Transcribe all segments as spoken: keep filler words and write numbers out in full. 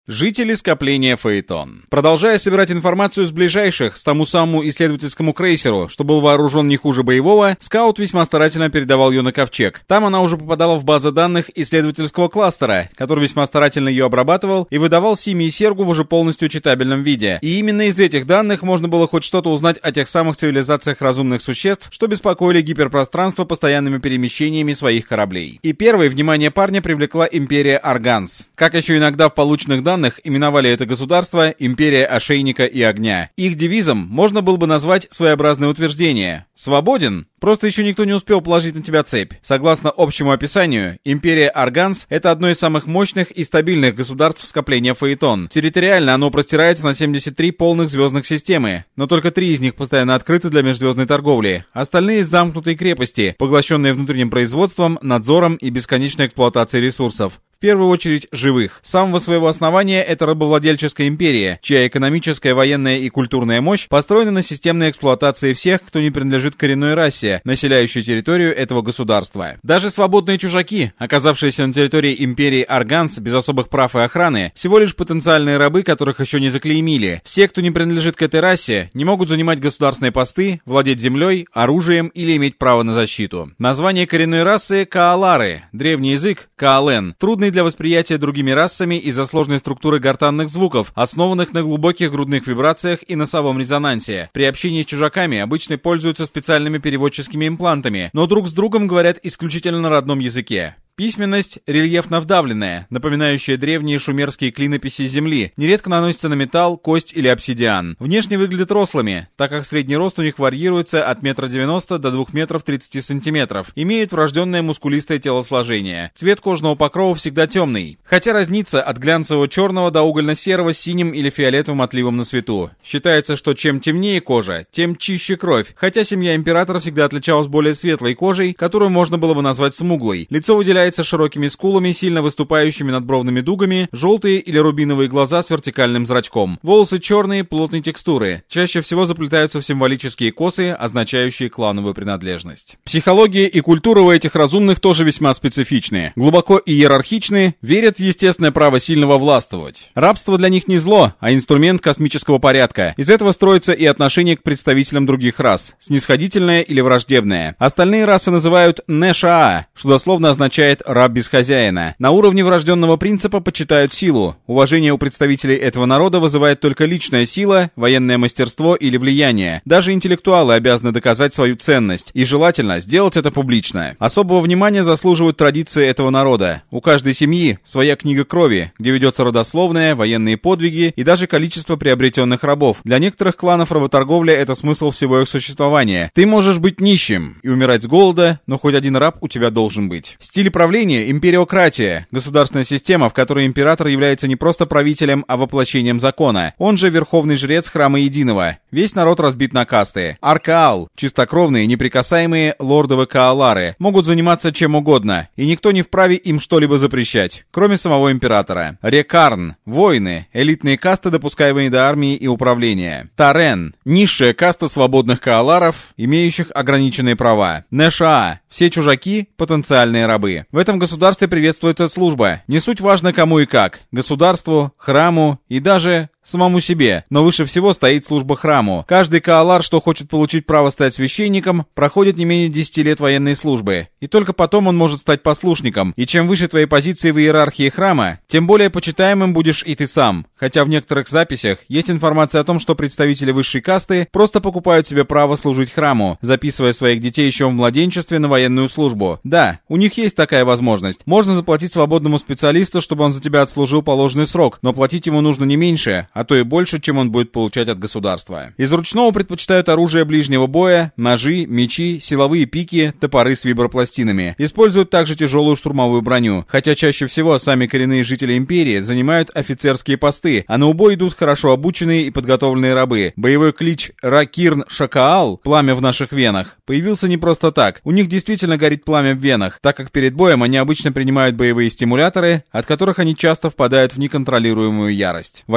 Жители скопления Фаэтон. Продолжая собирать информацию с ближайших, с тому самому исследовательскому крейсеру, что был вооружен не хуже боевого, скаут весьма старательно передавал ее на ковчег. Там она уже попадала в базы данных исследовательского кластера, который весьма старательно ее обрабатывал и выдавал Сими и Сергу в уже полностью читабельном виде. И именно из этих данных можно было хоть что-то узнать о тех самых цивилизациях разумных существ, что беспокоили гиперпространство постоянными перемещениями своих кораблей. И первой внимание парня привлекла империя Арганс. Как еще иногда в полученных данных именовали это государство «Империя Ошейника и Огня». Их девизом можно было бы назвать своеобразное утверждение «Свободен? Просто еще никто не успел положить на тебя цепь». Согласно общему описанию, Империя Арганс — это одно из самых мощных и стабильных государств скопления Фаэтон. Территориально оно простирается на семьдесят три полных звездных системы, но только три из них постоянно открыты для межзвездной торговли. Остальные — замкнутые крепости, поглощенные внутренним производством, надзором и бесконечной эксплуатацией ресурсов. В первую очередь живых. С самого своего основания это рабовладельческая империя, чья экономическая, военная и культурная мощь построена на системной эксплуатации всех, кто не принадлежит коренной расе, населяющей территорию этого государства. Даже свободные чужаки, оказавшиеся на территории империи Арганс без особых прав и охраны, всего лишь потенциальные рабы, которых еще не заклеймили. Все, кто не принадлежит к этой расе, не могут занимать государственные посты, владеть землей, оружием или иметь право на защиту. Название коренной расы — Каалары, древний язык — Каален, трудный для восприятия другими расами из-за сложной структуры гортанных звуков, основанных на глубоких грудных вибрациях и носовом резонансе. При общении с чужаками обычно пользуются специальными переводческими имплантами, но друг с другом говорят исключительно на родном языке. Письменность рельефно вдавленная, напоминающая древние шумерские клинописи земли, нередко наносится на металл, кость или обсидиан. Внешне выглядят рослыми, так как средний рост у них варьируется от метра девяноста до двух метров тридцати сантиметров. Имеют врожденное мускулистое телосложение. Цвет кожного покрова всегда темный, хотя разнится от глянцевого черного до угольно-серого с синим или фиолетовым отливом на свету. Считается, что чем темнее кожа, тем чище кровь, хотя семья императора всегда отличалась более светлой кожей, которую можно было бы назвать смуглой. Лицо выделяется широкими скулами, сильно выступающими над бровными дугами, желтые или рубиновые глаза с вертикальным зрачком. Волосы черные, плотной текстуры. Чаще всего заплетаются в символические косы, означающие клановую принадлежность. Психология и культура у этих разумных тоже весьма специфичные. Глубоко иерархичные, верят в естественное право сильного властвовать. Рабство для них не зло, а инструмент космического порядка. Из этого строится и отношение к представителям других рас, снисходительное или враждебное. Остальные расы называют Нешаа, что дословно означает «раб без хозяина». На уровне врожденного принципа почитают силу. Уважение у представителей этого народа вызывает только личная сила, военное мастерство или влияние. Даже интеллектуалы обязаны доказать свою ценность, и желательно сделать это публично. Особого внимания заслуживают традиции этого народа. У каждой семьи своя книга крови, где ведется родословная, военные подвиги и даже количество приобретенных рабов. Для некоторых кланов работорговля — это смысл всего их существования. Ты можешь быть нищим и умирать с голода, но хоть один раб у тебя должен быть. Стиль правления — империократия, государственная система, в которой император является не просто правителем, а воплощением закона. Он же верховный жрец храма единого. Весь народ разбит на касты. Аркаал, чистокровные, неприкасаемые лордовы Каалары, могут заниматься чем угодно, и никто не вправе им что-либо запрещать, кроме самого императора. Рекарн, воины, элитные касты, допускаемые до армии и управления. Тарен, низшая каста свободных Кааларов, имеющих ограниченные права. Нешаа, все чужаки, потенциальные рабы. В этом государстве приветствуется служба. Не суть важно кому и как. Государству, храму и даже самому себе, но выше всего стоит служба храму. Каждый Каалар, что хочет получить право стать священником, проходит не менее десяти лет военной службы, и только потом он может стать послушником. И чем выше твои позиции в иерархии храма, тем более почитаемым будешь и ты сам. Хотя в некоторых записях есть информация о том, что представители высшей касты просто покупают себе право служить храму, записывая своих детей еще в младенчестве на военную службу. Да, у них есть такая возможность. Можно заплатить свободному специалисту, чтобы он за тебя отслужил положенный срок, но платить ему нужно не меньше, а то и больше, чем он будет получать от государства. Из ручного предпочитают оружие ближнего боя, ножи, мечи, силовые пики, топоры с вибропластинами. Используют также тяжелую штурмовую броню, хотя чаще всего сами коренные жители империи занимают офицерские посты, а на убой идут хорошо обученные и подготовленные рабы. Боевой клич Ракирн Шакаал, пламя в наших венах, появился не просто так. У них действительно горит пламя в венах, так как перед боем они обычно принимают боевые стимуляторы, от которых они часто впадают в неконтролируемую ярость. Военный флот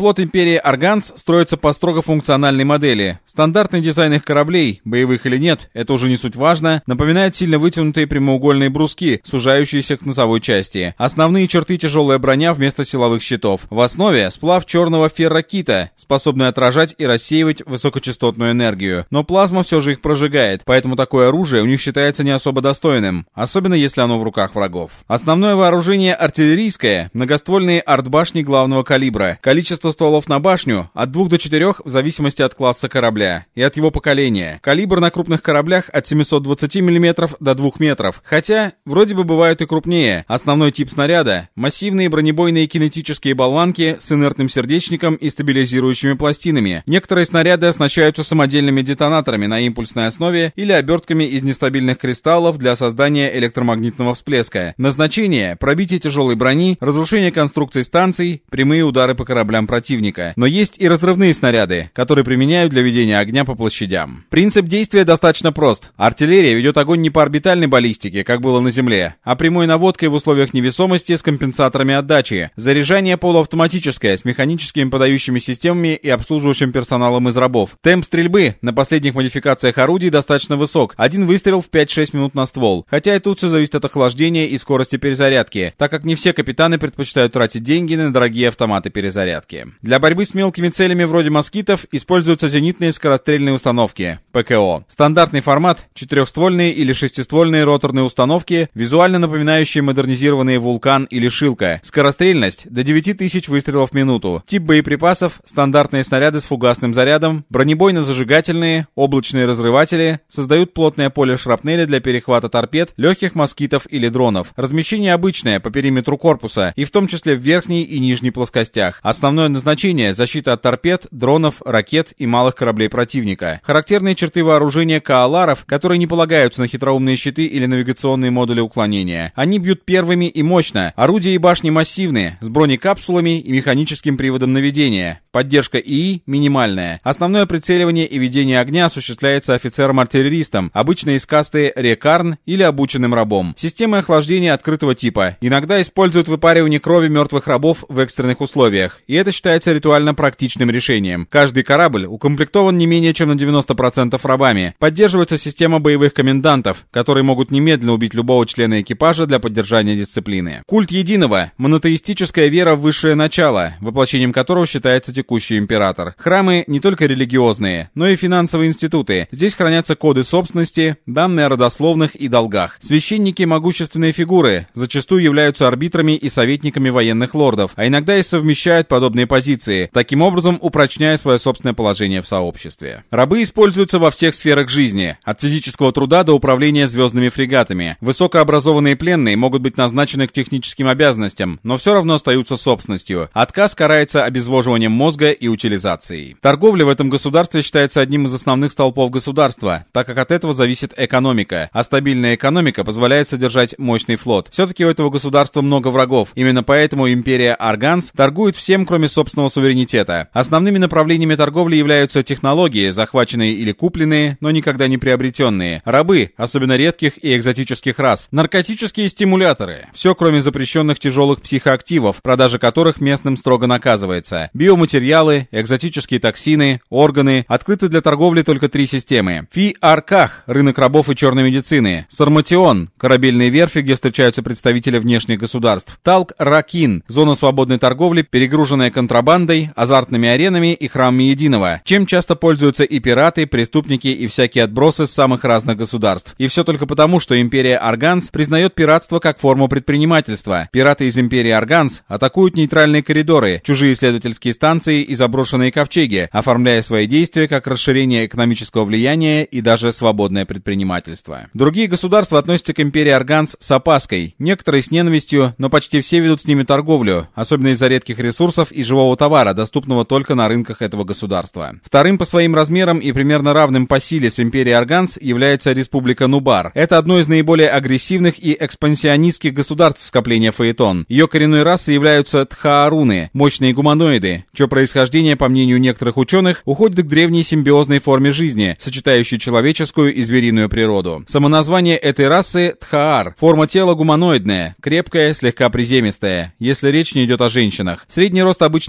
флот империи Арганс строится по строго функциональной модели. Стандартный дизайн их кораблей, боевых или нет, это уже не суть важно, напоминает сильно вытянутые прямоугольные бруски, сужающиеся к носовой части. Основные черты — тяжелая броня вместо силовых щитов. В основе сплав черного феррокита, способный отражать и рассеивать высокочастотную энергию. Но плазма все же их прожигает, поэтому такое оружие у них считается не особо достойным, особенно если оно в руках врагов. Основное вооружение артиллерийское, многоствольные артбашни главного калибра. Количество стволов на башню от двух до четырёх в зависимости от класса корабля и от его поколения. Калибр на крупных кораблях от семисот двадцати миллиметров до двух метров, хотя вроде бы бывают и крупнее. Основной тип снаряда — массивные бронебойные кинетические болванки с инертным сердечником и стабилизирующими пластинами. Некоторые снаряды оснащаются самодельными детонаторами на импульсной основе или обертками из нестабильных кристаллов для создания электромагнитного всплеска. Назначение — пробитие тяжелой брони, разрушение конструкций станций, прямые удары по кораблям противника. Но есть и разрывные снаряды, которые применяют для ведения огня по площадям. Принцип действия достаточно прост. Артиллерия ведет огонь не по орбитальной баллистике, как было на Земле, а прямой наводкой в условиях невесомости с компенсаторами отдачи. Заряжание полуавтоматическое, с механическими подающими системами и обслуживающим персоналом из рабов. Темп стрельбы на последних модификациях орудий достаточно высок. Один выстрел в пять-шесть минут на ствол. Хотя и тут все зависит от охлаждения и скорости перезарядки, так как не все капитаны предпочитают тратить деньги на дорогие автоматы перезарядки. Для борьбы с мелкими целями вроде москитов используются зенитные скорострельные установки, ПКО. Стандартный формат — четырехствольные или шестиствольные роторные установки, визуально напоминающие модернизированные «Вулкан» или «Шилка». Скорострельность — до девяти тысяч выстрелов в минуту. Тип боеприпасов — стандартные снаряды с фугасным зарядом, бронебойно-зажигательные, облачные разрыватели, создают плотное поле шрапнели для перехвата торпед, легких москитов или дронов. Размещение обычное по периметру корпуса, и в том числе в верхней и нижней плоскостях. Основное назначение — защита от торпед, дронов, ракет и малых кораблей противника. Характерные черты вооружения кааларов, которые не полагаются на хитроумные щиты или навигационные модули уклонения. Они бьют первыми и мощно. Орудия и башни массивные, с бронекапсулами и механическим приводом наведения. Поддержка ИИ минимальная. Основное прицеливание и ведение огня осуществляется офицером-артиллеристом, обычно из касты рекарн или обученным рабом. Системы охлаждения открытого типа. Иногда используют выпаривание крови мертвых рабов в экстренных условиях, и это считается ритуально практичным решением. Каждый корабль укомплектован не менее чем на девяносто процентов рабами. Поддерживается система боевых комендантов, которые могут немедленно убить любого члена экипажа для поддержания дисциплины. Культ единого — монотеистическая вера в высшее начало, воплощением которого считается текущий император. Храмы не только религиозные, но и финансовые институты. Здесь хранятся коды собственности, данные о родословных и долгах. Священники — могущественные фигуры, зачастую являются арбитрами и советниками военных лордов, а иногда и совмещают подобные позиции, таким образом упрочняя свое собственное положение в сообществе. Рабы используются во всех сферах жизни, от физического труда до управления звездными фрегатами. Высокообразованные пленные могут быть назначены к техническим обязанностям, но все равно остаются собственностью. Отказ карается обезвоживанием мозга и утилизацией. Торговля в этом государстве считается одним из основных столпов государства, так как от этого зависит экономика, а стабильная экономика позволяет содержать мощный флот. Все-таки у этого государства много врагов, именно поэтому империя Арганс торгует всем, кроме собственного суверенитета. Основными направлениями торговли являются технологии, захваченные или купленные, но никогда не приобретенные, рабы, особенно редких и экзотических рас, наркотические стимуляторы, все кроме запрещенных тяжелых психоактивов, продажа которых местным строго наказывается, биоматериалы, экзотические токсины, органы. Открыты для торговли только три системы. Фи-Арках — рынок рабов и черной медицины, Сарматион — корабельные верфи, где встречаются представители внешних государств, Талк-Ракин — зона свободной торговли, перегруженная контрабандой, азартными аренами и храмами единого, чем часто пользуются и пираты, преступники и всякие отбросы с самых разных государств. И все только потому, что империя Арганс признает пиратство как форму предпринимательства. Пираты из империи Арганс атакуют нейтральные коридоры, чужие исследовательские станции и заброшенные ковчеги, оформляя свои действия как расширение экономического влияния и даже свободное предпринимательство. Другие государства относятся к империи Арганс с опаской, некоторые с ненавистью, но почти все ведут с ними торговлю, особенно из-за редких ресурсов и живого товара, доступного только на рынках этого государства. Вторым по своим размерам и примерно равным по силе с империей Арганс является Республика Нубар. Это одно из наиболее агрессивных и экспансионистских государств скопления Фаэтон. Ее коренной расой являются тхааруны, мощные гуманоиды, чье происхождение, по мнению некоторых ученых, уходит к древней симбиозной форме жизни, сочетающей человеческую и звериную природу. Самоназвание этой расы — Тхаар. Форма тела гуманоидная, крепкая, слегка приземистая, если речь не идет о женщинах. Средний рост обычно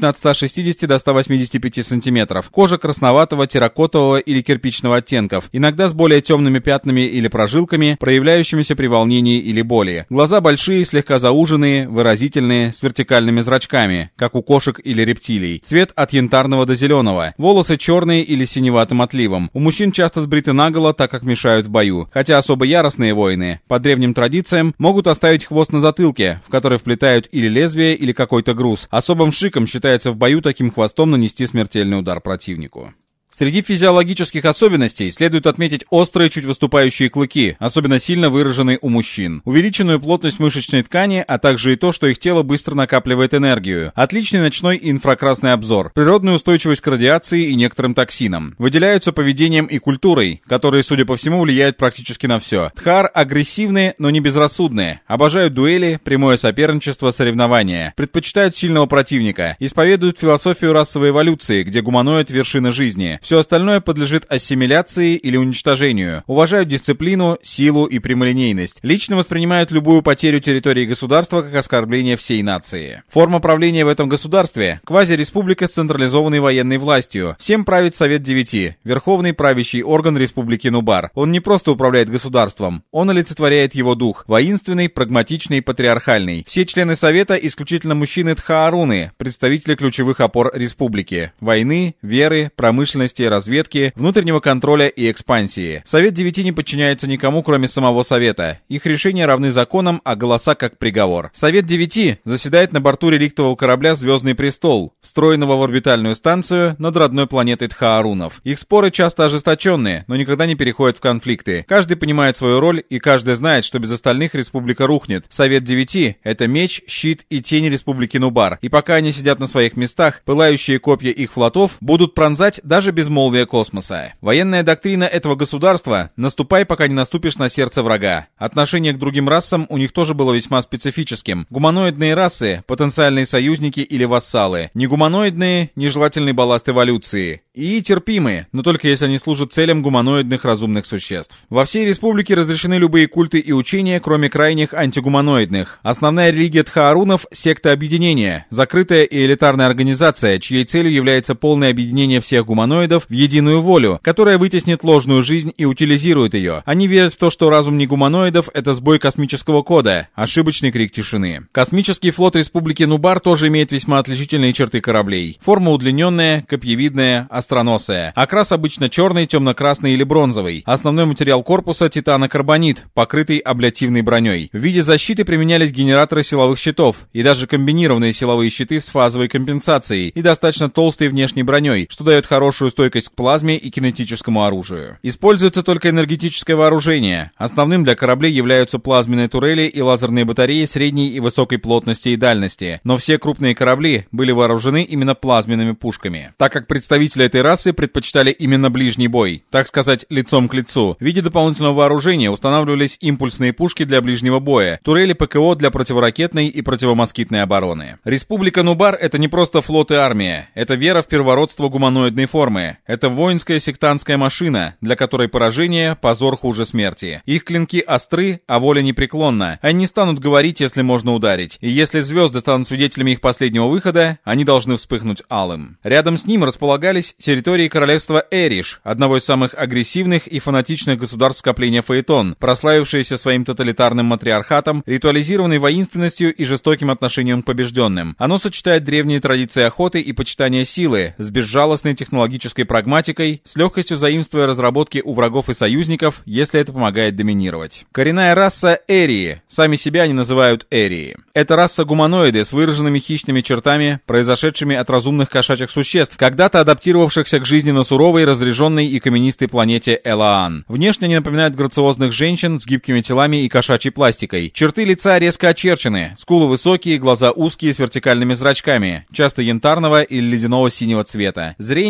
от ста шестидесяти до ста восьмидесяти пяти сантиметров. Кожа красноватого, терракотового или кирпичного оттенков, иногда с более темными пятнами или прожилками, проявляющимися при волнении или боли. Глаза большие, слегка зауженные, выразительные, с вертикальными зрачками, как у кошек или рептилий. Цвет от янтарного до зеленого. Волосы черные или синеватым отливом. У мужчин часто сбриты наголо, так как мешают в бою. Хотя особо яростные воины, по древним традициям, могут оставить хвост на затылке, в который вплетают или лезвие, или какой-то груз. Особым шиком считается в бою таким хвостом нанести смертельный удар противнику. Среди физиологических особенностей следует отметить острые, чуть выступающие клыки, особенно сильно выраженные у мужчин, увеличенную плотность мышечной ткани, а также и то, что их тело быстро накапливает энергию, отличный ночной и инфракрасный обзор, природную устойчивость к радиации и некоторым токсинам. Выделяются поведением и культурой, которые, судя по всему, влияют практически на все. Тхаар агрессивные, но не безрассудные, обожают дуэли, прямое соперничество, соревнования, предпочитают сильного противника, исповедуют философию расовой эволюции, где гуманоид — вершина жизни. Все остальное подлежит ассимиляции или уничтожению. Уважают дисциплину, силу и прямолинейность. Лично воспринимают любую потерю территории государства как оскорбление всей нации. Форма правления в этом государстве – квазиреспублика с централизованной военной властью. Всем правит Совет Девяти, верховный правящий орган Республики Нубар. Он не просто управляет государством, он олицетворяет его дух – воинственный, прагматичный, патриархальный. Все члены Совета исключительно мужчины Тхааруны, представители ключевых опор республики – войны, веры, промышленности, разведки, внутреннего контроля и экспансии. Совет Девяти не подчиняется никому, кроме самого Совета. Их решения равны законам, а голоса как приговор. Совет Девяти заседает на борту реликтового корабля «Звездный престол», встроенного в орбитальную станцию над родной планетой Тхаарунов. Их споры часто ожесточенные, но никогда не переходят в конфликты. Каждый понимает свою роль, и каждый знает, что без остальных республика рухнет. Совет Девяти — это меч, щит и тень республики Нубар. И пока они сидят на своих местах, пылающие копья их флотов будут пронзать даже безмолвие космоса. Военная доктрина этого государства — наступай, пока не наступишь на сердце врага. Отношение к другим расам у них тоже было весьма специфическим. Гуманоидные расы — потенциальные союзники или вассалы. Негуманоидные — нежелательный балласт эволюции. И терпимые, но только если они служат целям гуманоидных разумных существ. Во всей республике разрешены любые культы и учения, кроме крайних антигуманоидных. Основная религия Тхаарунов — секта объединения, закрытая и элитарная организация, чьей целью является полное объединение всех гуманоидов в единую волю, которая вытеснит ложную жизнь и утилизирует ее. Они верят в то, что разум негуманоидов — это сбой космического кода, ошибочный крик тишины. Космический флот Республики Нубар тоже имеет весьма отличительные черты кораблей. Форма удлиненная, копьевидная, остроносая. Окрас обычно черный, темно-красный или бронзовый. Основной материал корпуса — титанокарбонит, покрытый абляционной броней. В виде защиты применялись генераторы силовых щитов и даже комбинированные силовые щиты с фазовой компенсацией и достаточно толстой внешней броней, что дает хорошую стойкость к плазме и кинетическому оружию. Используется только энергетическое вооружение. Основным для кораблей являются плазменные турели и лазерные батареи средней и высокой плотности и дальности. Но все крупные корабли были вооружены именно плазменными пушками. Так как представители этой расы предпочитали именно ближний бой, так сказать, лицом к лицу, в виде дополнительного вооружения устанавливались импульсные пушки для ближнего боя, турели ПКО для противоракетной и противомоскитной обороны. Республика Нубар — это не просто флот и армия, это вера в первородство гуманоидной формы. Это воинская сектантская машина, для которой поражение — позор хуже смерти. Их клинки остры, а воля непреклонна. Они не станут говорить, если можно ударить. И если звезды станут свидетелями их последнего выхода, они должны вспыхнуть алым. Рядом с ним располагались территории королевства Эриш, одного из самых агрессивных и фанатичных государств скопления Фаэтон, прославившееся своим тоталитарным матриархатом, ритуализированной воинственностью и жестоким отношением к побежденным. Оно сочетает древние традиции охоты и почитания силы с безжалостной технологической прагматикой, с легкостью заимствуя разработки у врагов и союзников, если это помогает доминировать. Коренная раса Эрии. Сами себя они называют Эрии. Это раса гуманоиды с выраженными хищными чертами, произошедшими от разумных кошачьих существ, когда-то адаптировавшихся к жизненно суровой, разреженной и каменистой планете Элаан. Внешне они напоминают грациозных женщин с гибкими телами и кошачьей пластикой. Черты лица резко очерчены, скулы высокие, глаза узкие с вертикальными зрачками, часто янтарного или ледяного синего цвета. Зрение у Эрии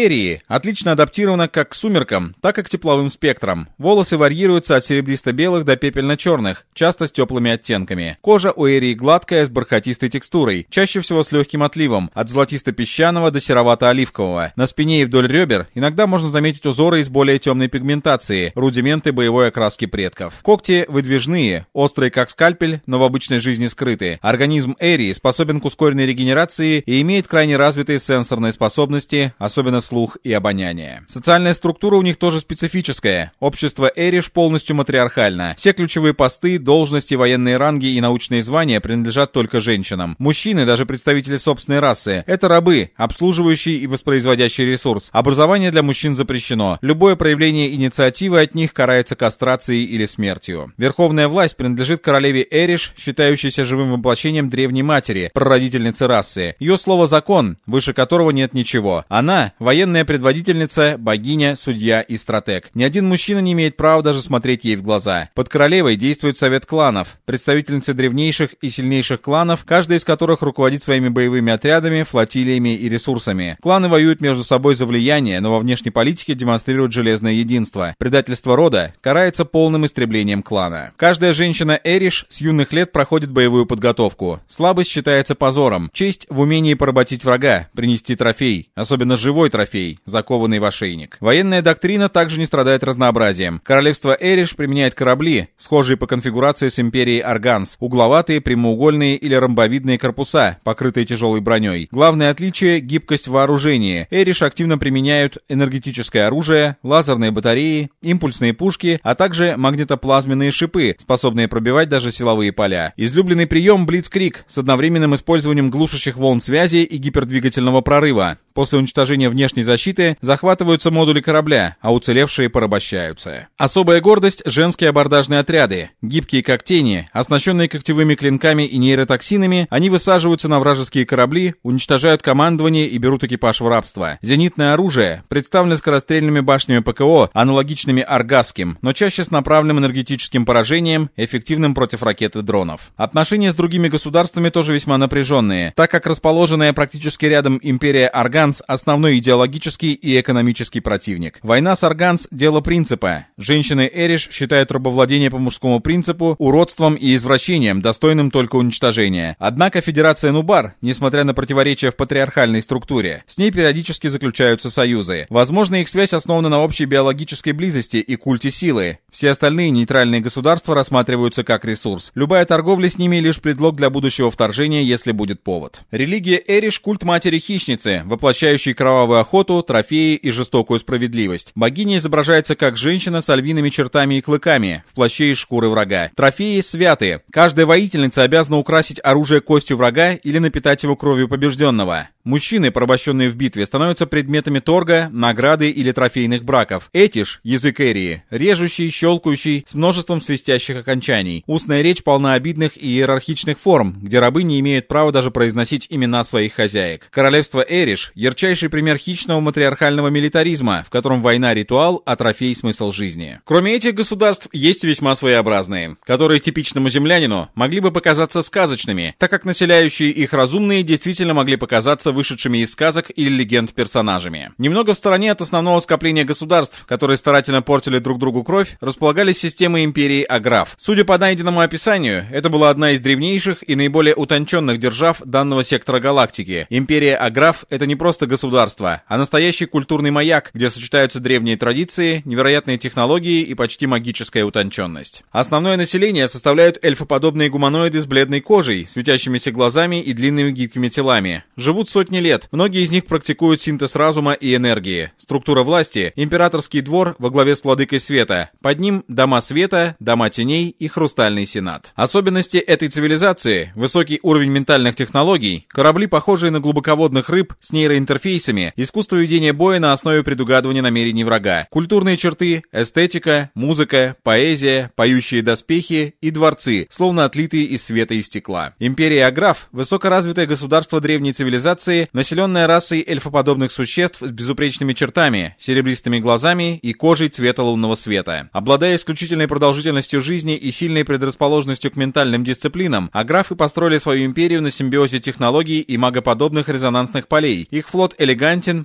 Эрии отлично адаптирована как к сумеркам, так и к тепловым спектрам. Волосы варьируются от серебристо-белых до пепельно-черных, часто с теплыми оттенками. Кожа у Эрии гладкая, с бархатистой текстурой, чаще всего с легким отливом, от золотисто-песчаного до серовато-оливкового. На спине и вдоль ребер иногда можно заметить узоры из более темной пигментации, рудименты боевой окраски предков. Когти выдвижные, острые как скальпель, но в обычной жизни скрыты. Организм Эрии способен к ускоренной регенерации и имеет крайне развитые сенсорные способности, особенно слух и обоняние. Социальная структура у них тоже специфическая. Общество Эриш полностью матриархально. Все ключевые посты, должности, военные ранги и научные звания принадлежат только женщинам. Мужчины, даже представители собственной расы, это рабы, обслуживающие и воспроизводящие ресурс. Образование для мужчин запрещено. Любое проявление инициативы от них карается кастрацией или смертью. Верховная власть принадлежит королеве Эриш, считающейся живым воплощением древней матери, прародительницы расы. Ее слово «закон», выше которого нет ничего. Она — военная предводительница, богиня, судья и стратег. Ни один мужчина не имеет права даже смотреть ей в глаза. Под королевой действует совет кланов, представительницы древнейших и сильнейших кланов, каждый из которых руководит своими боевыми отрядами, флотилиями и ресурсами. Кланы воюют между собой за влияние, но во внешней политике демонстрируют железное единство. Предательство рода карается полным истреблением клана. Каждая женщина Эриш с юных лет проходит боевую подготовку. Слабость считается позором. Честь в умении поработить врага, принести трофей, особенно живой трофей, закованный в ошейник. Военная доктрина также не страдает разнообразием. Королевство Эриш применяет корабли, схожие по конфигурации с империей Арганс, угловатые, прямоугольные или ромбовидные корпуса, покрытые тяжелой броней. Главное отличие — гибкость в вооружении. Эриш активно применяют энергетическое оружие, лазерные батареи, импульсные пушки, а также магнитоплазменные шипы, способные пробивать даже силовые поля. Излюбленный прием — блицкриг с одновременным использованием глушащих волн связи и гипердвигательного прорыва. После уничтожения внешней защиты захватываются модули корабля, а уцелевшие порабощаются. Особая гордость — женские абордажные отряды. Гибкие как тени, оснащенные когтевыми клинками и нейротоксинами, они высаживаются на вражеские корабли, уничтожают командование и берут экипаж в рабство. Зенитное оружие представлено скорострельными башнями ПКО, аналогичными аргасским, но чаще с направленным энергетическим поражением, эффективным против ракет и дронов. Отношения с другими государствами тоже весьма напряженные, так как расположенная практически рядом империя Арганс — основной идеологический и экономический противник. Война с Арганс — дело принципа. Женщины Эриш считают рабовладение по мужскому принципу уродством и извращением, достойным только уничтожения. Однако Федерация Нубар, несмотря на противоречия в патриархальной структуре, с ней периодически заключаются союзы. Возможно, их связь основана на общей биологической близости и культе силы. Все остальные нейтральные государства рассматриваются как ресурс. Любая торговля с ними — лишь предлог для будущего вторжения, если будет повод. Религия Эриш — культ матери-хищницы, воплощающей кровавую охоту, трофеи и жестокую справедливость. Богиня изображается как женщина с львиными чертами и клыками, в плаще из шкуры врага. Трофеи святы. Каждая воительница обязана украсить оружие костью врага или напитать его кровью побежденного. Мужчины, порабощенные в битве, становятся предметами торга, награды или трофейных браков. Этиш, язык Эрии, режущий, щелкающий, с множеством свистящих окончаний. Устная речь полна обидных и иерархичных форм, где рабы не имеют права даже произносить имена своих хозяек. Королевство Эриш — ярчайший пример хищного матриархального милитаризма, в котором война — ритуал, а трофей — смысл жизни. Кроме этих государств, есть весьма своеобразные, которые типичному землянину могли бы показаться сказочными, так как населяющие их разумные действительно могли показаться вышедшими из сказок или легенд персонажами. Немного в стороне от основного скопления государств, которые старательно портили друг другу кровь, располагались системы империи Аграф. Судя по найденному описанию, это была одна из древнейших и наиболее утонченных держав данного сектора галактики. Империя Аграф — это не просто государство, а настоящий культурный маяк, где сочетаются древние традиции, невероятные технологии и почти магическая утонченность. Основное население составляют эльфоподобные гуманоиды с бледной кожей, светящимися глазами и длинными гибкими телами. Живут сотни лет. Многие из них практикуют синтез разума и энергии. Структура власти — императорский двор во главе с владыкой света. Под ним — дома света, дома теней и хрустальный сенат. Особенности этой цивилизации — высокий уровень ментальных технологий, корабли, похожие на глубоководных рыб с нейроинтерфейсами, искусство ведения боя на основе предугадывания намерений врага, культурные черты, эстетика, музыка, поэзия, поющие доспехи и дворцы, словно отлитые из света и стекла. Империя Аграф — высокоразвитое государство древней цивилизации, населенная расой эльфоподобных существ с безупречными чертами, серебристыми глазами и кожей цвета лунного света. Обладая исключительной продолжительностью жизни и сильной предрасположенностью к ментальным дисциплинам, аграфы построили свою империю на симбиозе технологий и магоподобных резонансных полей. Их флот элегантен,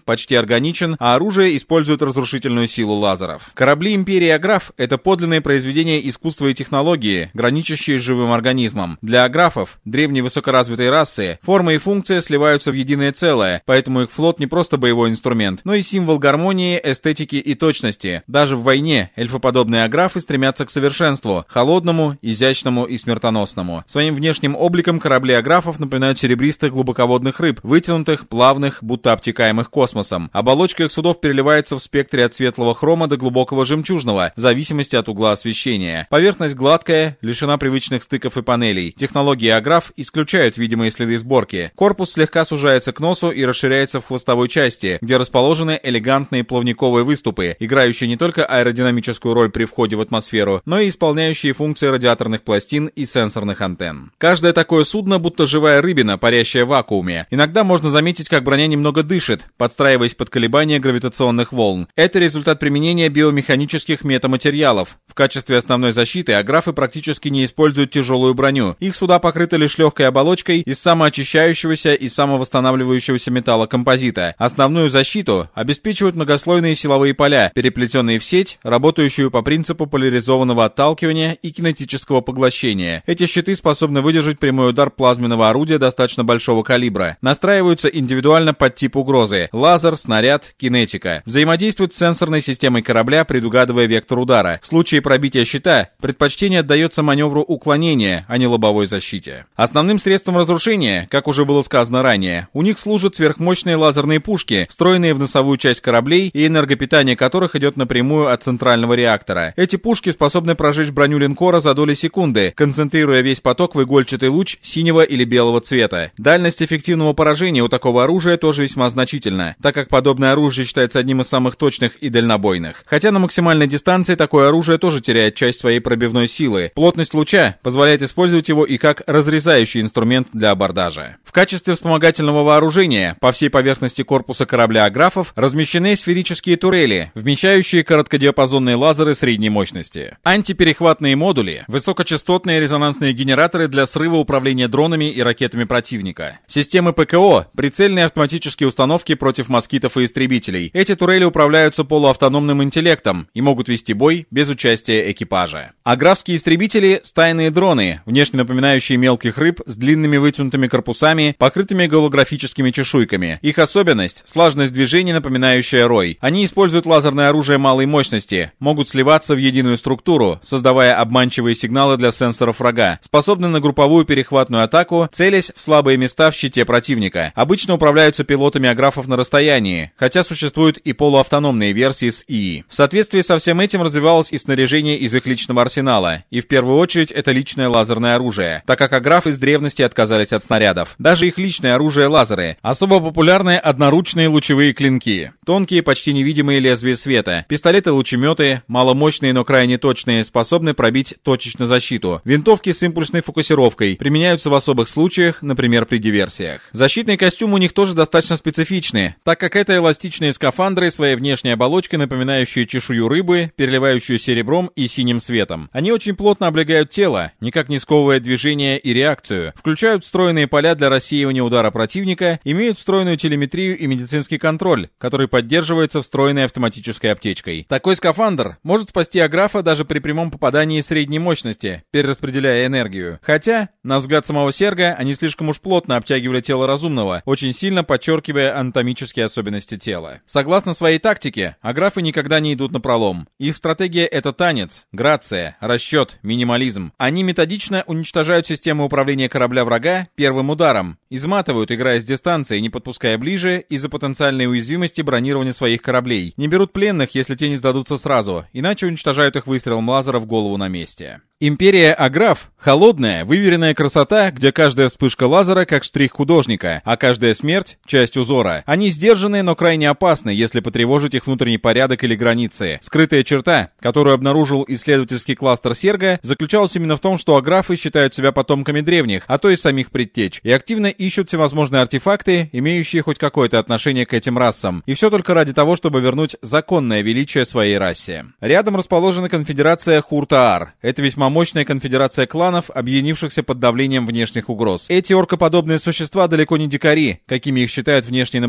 почти органичен, а оружие использует разрушительную силу лазеров. Корабли Империи Аграф — это подлинные произведения искусства и технологии, граничащие с живым организмом. Для аграфов, древней высокоразвитой расы, форма и функция сливаются в единое целое, поэтому их флот не просто боевой инструмент, но и символ гармонии, эстетики и точности. Даже в войне эльфоподобные аграфы стремятся к совершенству, холодному, изящному и смертоносному. Своим внешним обликом корабли аграфов напоминают серебристых глубоководных рыб, вытянутых, плавных, будто обтекаемых космосом. Оболочка их судов переливается в спектре от светлого хрома до глубокого жемчужного, в зависимости от угла освещения. Поверхность гладкая, лишена привычных стыков и панелей. Технологии аграф исключают видимые следы сборки. Корпус слегка сужается к носу и расширяется в хвостовой части, где расположены элегантные плавниковые выступы, играющие не только аэродинамическую роль при входе в атмосферу, но и исполняющие функции радиаторных пластин и сенсорных антенн. Каждое такое судно будто живая рыбина, парящая в вакууме. Иногда можно заметить, как броня немного дышит, подстраиваясь под колебания гравитационных волн. Это результат применения биомеханических метаматериалов. В качестве основной защиты аграфы практически не используют тяжелую броню. Их суда покрыты лишь легкой оболочкой из самоочищающегося и самовосстанавливающегося металла композита. Основную защиту обеспечивают многослойные силовые поля, переплетенные в сеть, работающую по принципу поляризованного отталкивания и кинетического поглощения. Эти щиты способны выдержать прямой удар плазменного орудия достаточно большого калибра. Настраиваются индивидуально под тип угрозы: лазер, снаряд, кинетика. Взаимодействуют с сенсорной системой корабля, предугадывая вектор удара. В случае пробития щита предпочтение отдается маневру уклонения, а не лобовой защите. Основным средством разрушения, как уже было сказано ранее, у них служат сверхмощные лазерные пушки, встроенные в носовую часть кораблей и энергопитание которых идет напрямую от центрального реактора. Эти пушки способны прожечь броню линкора за доли секунды, концентрируя весь поток в игольчатый луч синего или белого цвета. Дальность эффективного поражения у такого оружия тоже весьма значительна, так как подобное оружие считается одним из самых точных и дальнобойных. Хотя на максимальной дистанции такое оружие тоже теряет часть своей пробивной силы. Плотность луча позволяет использовать его и как разрезающий инструмент для абордажа. В качестве вспомогательного вооружения по всей поверхности корпуса корабля аграфов размещены сферические турели, вмещающие короткодиапазонные лазеры средней мощности. Антиперехватные модули, высокочастотные резонансные генераторы для срыва управления дронами и ракетами противника. Системы ПКО, прицельные автоматические установки против москитов и истребителей. Эти турели управляются полуавтономным интеллектом и могут вести бой без участия экипажа. Аграфские истребители — стайные дроны, внешне напоминающие мелких рыб с длинными вытянутыми корпусами, покрытыми голографическими чешуйками. Их особенность — слаженность движений, напоминающая рой. Они используют лазерное оружие малой мощности, могут сливаться в единую структуру, создавая обманчивые сигналы для сенсоров врага, способны на групповую перехватную атаку, целясь в слабые места в щите противника. Обычно управляются пилотами аграфов на расстоянии, хотя существуют и полуавтономные версии с ИИ. В соответствии со всем этим развивалось и снаряжение из их личного арсенала, и в первую очередь это личное лазерное оружие, так как аграфы с древности отказались от снарядов. Даже их личное оружие — лазеры. Особо популярны одноручные лучевые клинки, тонкие, почти невидимые лезвия света, пистолеты-лучеметы, маломощные, но крайне точные, способны пробить точечно защиту. Винтовки с импульсной фокусировкой применяются в особых случаях, например, при диверсиях. Защитный костюм у них тоже достаточно специфичный, так как это эластичные скафандры, своей внешней оболочкой напоминающие чешую рыбы, переливающую серебром и синим светом. Они очень плотно облегают тело, никак не сковывая движение и реакцию, включают встроенные поля для рассеивания удара противника, имеют встроенную телеметрию и медицинский контроль, который поддерживается встроенной автоматической аптечкой. Такой скафандр может спасти аграфа даже при прямом попадании средней мощности, перераспределяя энергию. Хотя, на взгляд самого Серга, они слишком уж плотно обтягивали тело разумного, очень сильно подчеркивая анатомические особенности тела. Согласно своей тактике, аграфы никогда не идут напролом. Их стратегия — это танец, грация, расчет, минимализм. Они методично уничтожают систему управления корабля врага первым ударом, изматывают, играя с дистанцией, не подпуская ближе, из-за потенциальной уязвимости бронирования своих кораблей. Не берут пленных, если те не сдадутся сразу, иначе уничтожают их выстрелом лазера в голову на месте. Империя Аграф — холодная, выверенная красота, где каждая вспышка лазера как штрих художника, а каждая смерть — часть узора. Они сдержанные, но крайне опасны, если потревожить их внутренний порядок или границы. Скрытая черта, которую обнаружил исследовательский кластер Серга, заключалась именно в том, что аграфы считают себя потомками древних, а то и самих предтеч, и активно ищут всевозможные артефакты, имеющие хоть какое-то отношение к этим расам, и все только ради того, чтобы вернуть законное величие своей расе. Рядом расположена конфедерация Хуртаар. Это весьма мощная конфедерация кланов, объединившихся под давлением внешних угроз. Эти оркоподобные существа далеко не дикари, какими их считают внешние наблюдатели,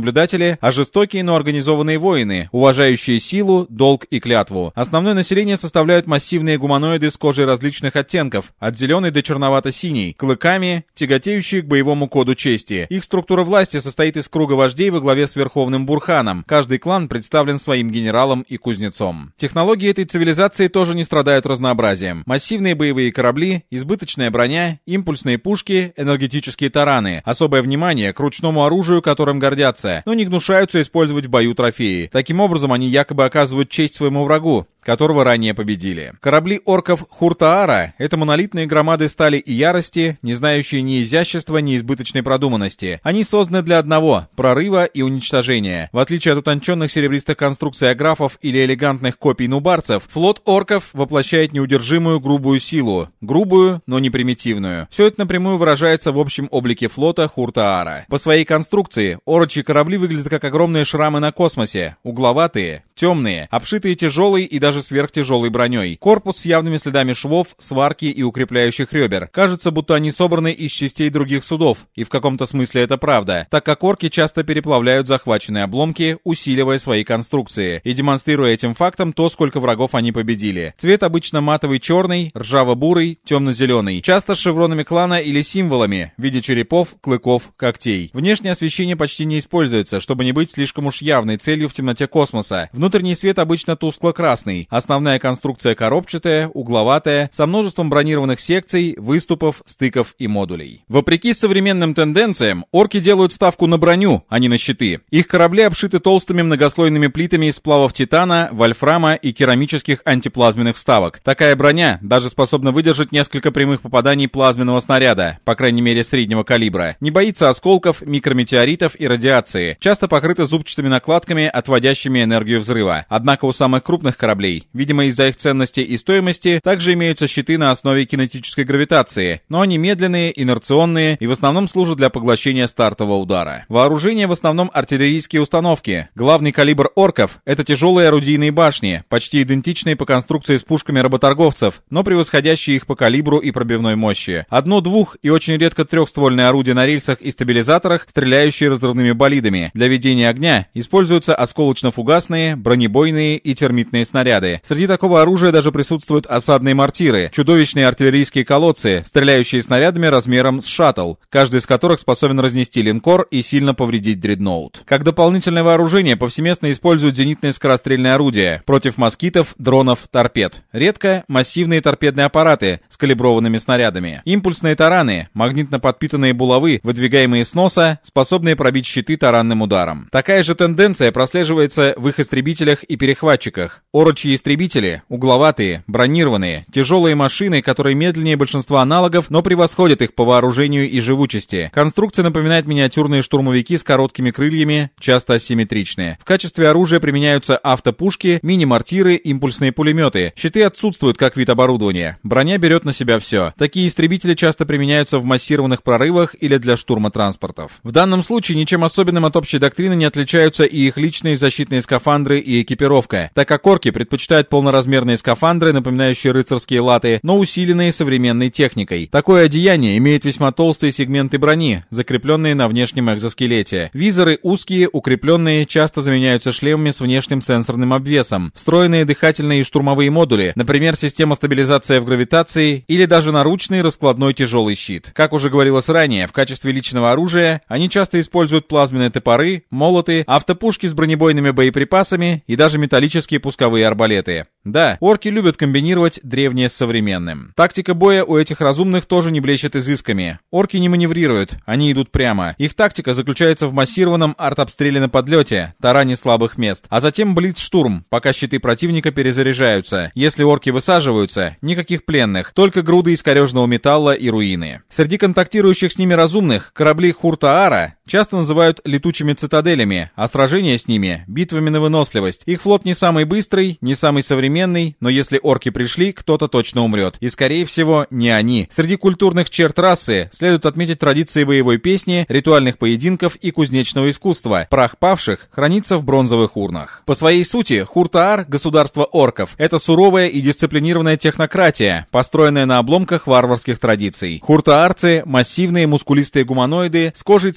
солдаты, а жестокие, но организованные воины, уважающие силу, долг и клятву. Основное население составляют массивные гуманоиды с кожей различных оттенков, от зеленой до черновато-синей, клыками, тяготеющие к боевому коду чести. Их структура власти состоит из круга вождей во главе с Верховным Бурханом. Каждый клан представлен своим генералом и кузнецом. Технологии этой цивилизации тоже не страдают разнообразием. Массивные боевые корабли, избыточная броня, импульсные пушки, энергетические тараны. Особое внимание к ручному оружию, которым гордятся, но не гнушаются использовать в бою трофеи. Таким образом, они якобы оказывают честь своему врагу, которого ранее победили. Корабли орков Хуртаара — это монолитные громады стали и ярости, не знающие ни изящества, ни избыточной продуманности. Они созданы для одного — прорыва и уничтожения. В отличие от утонченных серебристых конструкций аграфов или элегантных копий нубарцев, флот орков воплощает неудержимую грубую силу. Грубую, но не примитивную. Все это напрямую выражается в общем облике флота Хуртаара. По своей конструкции, орочьи корабли выглядят как огромные шрамы на космосе. Угловатые, темные, обшитые тяжелой и даже сверхтяжелой броней. Корпус с явными следами швов, сварки и укрепляющих ребер. Кажется, будто они собраны из частей других судов. И в каком-то смысле это правда, так как орки часто переплавляют захваченные обломки, усиливая свои конструкции, и демонстрируя этим фактом то, сколько врагов они победили. Цвет обычно матовый черный, ржаво-бурый, темно-зеленый. Часто с шевронами клана или символами, в виде черепов, клыков, когтей. Внешнее освещение почти не используется, чтобы не быть слишком уж явной целью в темноте космоса. Внутренний свет обычно тускло-красный. Основная конструкция коробчатая, угловатая, со множеством бронированных секций, выступов, стыков и модулей. Вопреки современным тенденциям, орки делают ставку на броню, а не на щиты. Их корабли обшиты толстыми многослойными плитами из сплавов титана, вольфрама и керамических антиплазменных вставок. Такая броня даже способна выдержать несколько прямых попаданий плазменного снаряда, по крайней мере среднего калибра. Не боится осколков, микрометеоритов и радиации. Часто покрыта зубчатыми накладками, отводящими энергию взрыва. Однако у самых крупных кораблей, видимо из-за их ценности и стоимости, также имеются щиты на основе кинетической гравитации, но они медленные, инерционные и в основном служат для поглощения стартового удара. Вооружение в основном артиллерийские установки. Главный калибр орков — это тяжелые орудийные башни, почти идентичные по конструкции с пушками работорговцев, но превосходящие их по калибру и пробивной мощи. Одно-, двух- и очень редко трехствольное орудие на рельсах и стабилизаторах, стреляющие разрывными болидами. Для ведения огня используются осколочно-фугасные, бронебойные и термитные снаряды. Среди такого оружия даже присутствуют осадные мортиры, чудовищные артиллерийские колодцы, стреляющие снарядами размером с шаттл, каждый из которых способен разнести линкор и сильно повредить дредноут. Как дополнительное вооружение повсеместно используют зенитные скорострельные орудия против москитов, дронов, торпед. Редко массивные торпедные аппараты с калиброванными снарядами. Импульсные тараны, магнитно подпитанные булавы, выдвигаемые с носа, способные пробить щиты таранным ударом. Такая же тенденция прослеживается в их истребителях и перехватчиках. Орочьи истребители — угловатые, бронированные, тяжелые машины, которые медленнее большинства аналогов, но превосходят их по вооружению и живучести. Конструкция напоминает миниатюрные штурмовики с короткими крыльями, часто асимметричные. В качестве оружия применяются автопушки, мини-мортиры, импульсные пулеметы. Щиты отсутствуют как вид оборудования. Броня берет на себя все. Такие истребители часто применяются в массированных прорывах или для штурма транспортов. В данном случае ничем особенным от общей доктрины не отличаются и их личные защитные скафандры и экипировка, так как орки предпочитают полноразмерные скафандры, напоминающие рыцарские латы, но усиленные современной техникой. Такое одеяние имеет весьма толстые сегменты брони, закрепленные на внешнем экзоскелете. Визоры узкие, укрепленные, часто заменяются шлемами с внешним сенсорным обвесом. Встроенные дыхательные и штурмовые модули, например, система стабилизации в гравитации или даже наручный раскладной тяжелый щит. Как уже говорилось ранее, в качестве личного оружия они часто используют плазменные топоры, молоты, автопушки с бронебойными боеприпасами и даже металлические пусковые арбалеты. Да, орки любят комбинировать древнее с современным. Тактика боя у этих разумных тоже не блещет изысками. Орки не маневрируют, они идут прямо. Их тактика заключается в массированном артобстреле на подлете, таране слабых мест, а затем блиц-штурм, пока щиты противника перезаряжаются. Если орки высаживаются, никаких пленных, только груды искореженного металла и руины. Среди контактирующих с ними разумных корабли Хуртаара часто называют летучими цитаделями, а сражения с ними — битвами на выносливость. Их флот не самый быстрый, не самый современный, но если орки пришли, кто-то точно умрет. И, скорее всего, не они. Среди культурных черт расы следует отметить традиции боевой песни, ритуальных поединков и кузнечного искусства. Прах павших хранится в бронзовых урнах. По своей сути, Хуртаар, государство орков, это суровая и дисциплинированная технократия, построенная на обломках варварских традиций. Хуртаарцы — массивные мускулистые гуманоиды с кожей цвета металла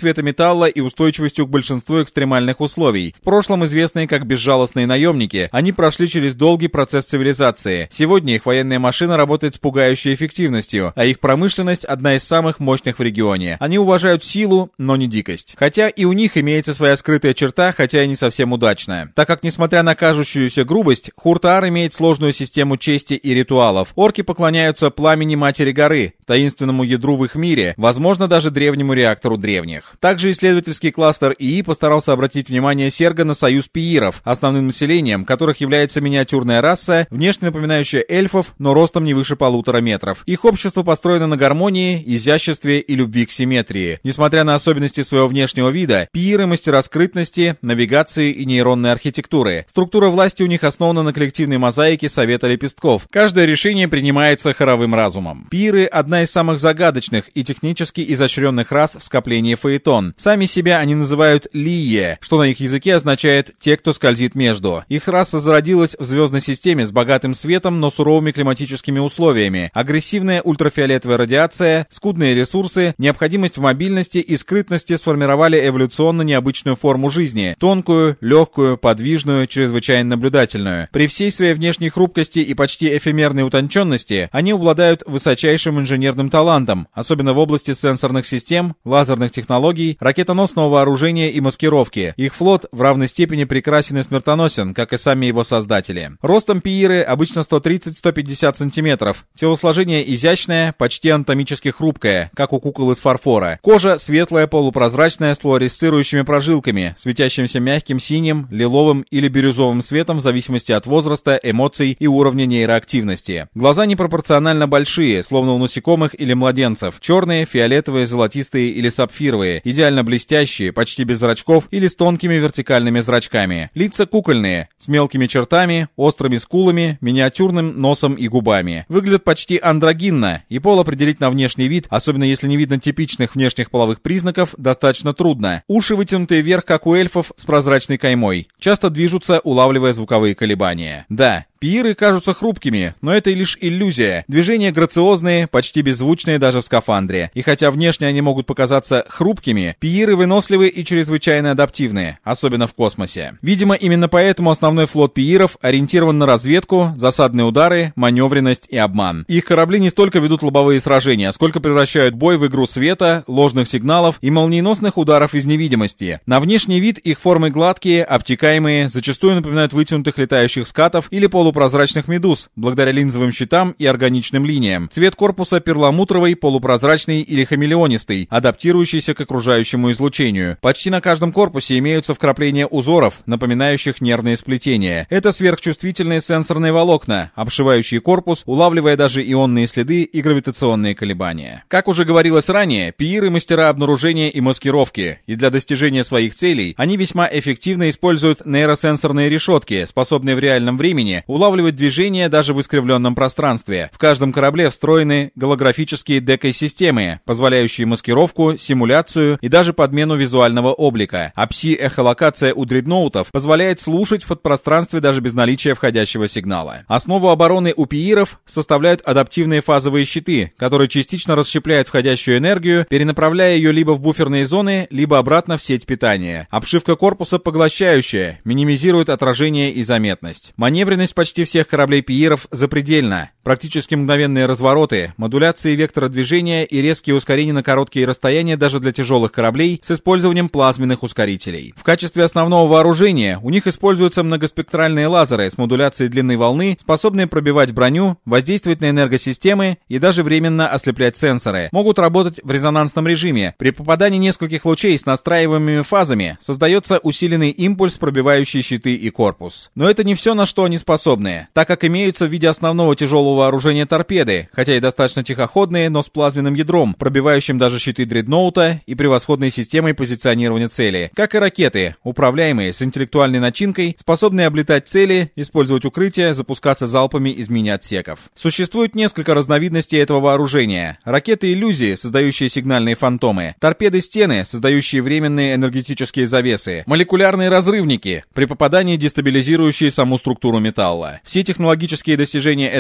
металла и устойчивостью к большинству экстремальных условий. В прошлом известные как безжалостные наемники, они прошли через долгий процесс цивилизации. Сегодня их военная машина работает с пугающей эффективностью, а их промышленность одна из самых мощных в регионе. Они уважают силу, но не дикость. Хотя и у них имеется своя скрытая черта, хотя и не совсем удачная. Так как, несмотря на кажущуюся грубость, Хуртаар имеет сложную систему чести и ритуалов. Орки поклоняются пламени Матери Горы, таинственному ядру в их мире, возможно, даже древнему реактору древних. Также исследовательский кластер ИИ постарался обратить внимание Серга на союз пииров, основным населением которых является миниатюрная раса, внешне напоминающая эльфов, но ростом не выше полутора метров. Их общество построено на гармонии, изяществе и любви к симметрии. Несмотря на особенности своего внешнего вида, пииры — мастера скрытности, навигации и нейронной архитектуры. Структура власти у них основана на коллективной мозаике Совета Лепестков. Каждое решение принимается хоровым разумом. Пииры — одна из самых загадочных и технически изощренных рас в скоплении Фаэтон. Сами себя они называют Лие, что на их языке означает «те, кто скользит между». Их раса зародилась в звездной системе с богатым светом, но суровыми климатическими условиями. Агрессивная ультрафиолетовая радиация, скудные ресурсы, необходимость в мобильности и скрытности сформировали эволюционно необычную форму жизни. Тонкую, легкую, подвижную, чрезвычайно наблюдательную. При всей своей внешней хрупкости и почти эфемерной утонченности они обладают высочайшим инженерным талантом, особенно в области сенсорных систем, лазерных технологий, ракетоносного вооружения и маскировки. Их флот в равной степени прекрасен и смертоносен, как и сами его создатели. Ростом пииры обычно сто тридцать - сто пятьдесят сантиметров. Телосложение изящное, почти анатомически хрупкое, как у кукол из фарфора. Кожа светлая, полупрозрачная, с флуоресцирующими прожилками, светящимся мягким синим, лиловым или бирюзовым светом в зависимости от возраста, эмоций и уровня нейроактивности. Глаза непропорционально большие, словно у насекомых или младенцев. Черные, фиолетовые, золотистые или сапфировые, идеально блестящие, почти без зрачков или с тонкими вертикальными зрачками. Лица кукольные, с мелкими чертами, острыми скулами, миниатюрным носом и губами. Выглядят почти андрогинно, и пол определить на внешний вид, особенно если не видно типичных внешних половых признаков, достаточно трудно. Уши вытянутые вверх, как у эльфов, с прозрачной каймой. Часто движутся, улавливая звуковые колебания. Да, пииры кажутся хрупкими, но это лишь иллюзия. Движения грациозные, почти беззвучные даже в скафандре. И хотя внешне они могут показаться хрупкими, пииры выносливы и чрезвычайно адаптивны, особенно в космосе. Видимо, именно поэтому основной флот пииров ориентирован на разведку, засадные удары, маневренность и обман. Их корабли не столько ведут лобовые сражения, сколько превращают бой в игру света, ложных сигналов и молниеносных ударов из невидимости. На внешний вид их формы гладкие, обтекаемые, зачастую напоминают вытянутых летающих скатов или полупрозрачных медуз, благодаря линзовым щитам и органичным линиям. Цвет корпуса перламутровый, полупрозрачный или хамелеонистый, адаптирующийся к окружающему излучению. Почти на каждом корпусе имеются вкрапления узоров, напоминающих нервные сплетения. Это сверхчувствительные сенсорные волокна, обшивающие корпус, улавливая даже ионные следы и гравитационные колебания. Как уже говорилось ранее, пииры — мастера обнаружения и маскировки, и для достижения своих целей они весьма эффективно используют нейросенсорные решетки, способные в реальном времени улавливать движения даже в искривленном пространстве. В каждом корабле встроены голографические декой-системы, позволяющие маскировку, симуляцию и даже подмену визуального облика. А пси-эхолокация у дредноутов позволяет слушать в подпространстве даже без наличия входящего сигнала. Основу обороны у пииров составляют адаптивные фазовые щиты, которые частично расщепляют входящую энергию, перенаправляя ее либо в буферные зоны, либо обратно в сеть питания. Обшивка корпуса поглощающая, минимизирует отражение и заметность. Маневренность почти всех кораблей пииров запредельна. Практически мгновенные развороты, модуляции вектора движения и резкие ускорения на короткие расстояния даже для тяжелых кораблей с использованием плазменных ускорителей. В качестве основного вооружения у них используются многоспектральные лазеры с модуляцией длины волны, способные пробивать броню, воздействовать на энергосистемы и даже временно ослеплять сенсоры. Могут работать в резонансном режиме. При попадании нескольких лучей с настраиваемыми фазами создается усиленный импульс, пробивающий щиты и корпус. Но это не все, на что они способны, так как имеются в виде основного тяжелого вооружения торпеды, хотя и достаточно тихоходные, но с плазменным ядром, пробивающим даже щиты дредноута и превосходной системой позиционирования цели, как и ракеты, управляемые с интеллектуальной начинкой, способные облетать цели, использовать укрытия, запускаться залпами из мини-отсеков. Существует несколько разновидностей этого вооружения. Ракеты-иллюзии, создающие сигнальные фантомы, торпеды-стены, создающие временные энергетические завесы, молекулярные разрывники, при попадании дестабилизирующие саму структуру металла. Все технологические достижения этой расы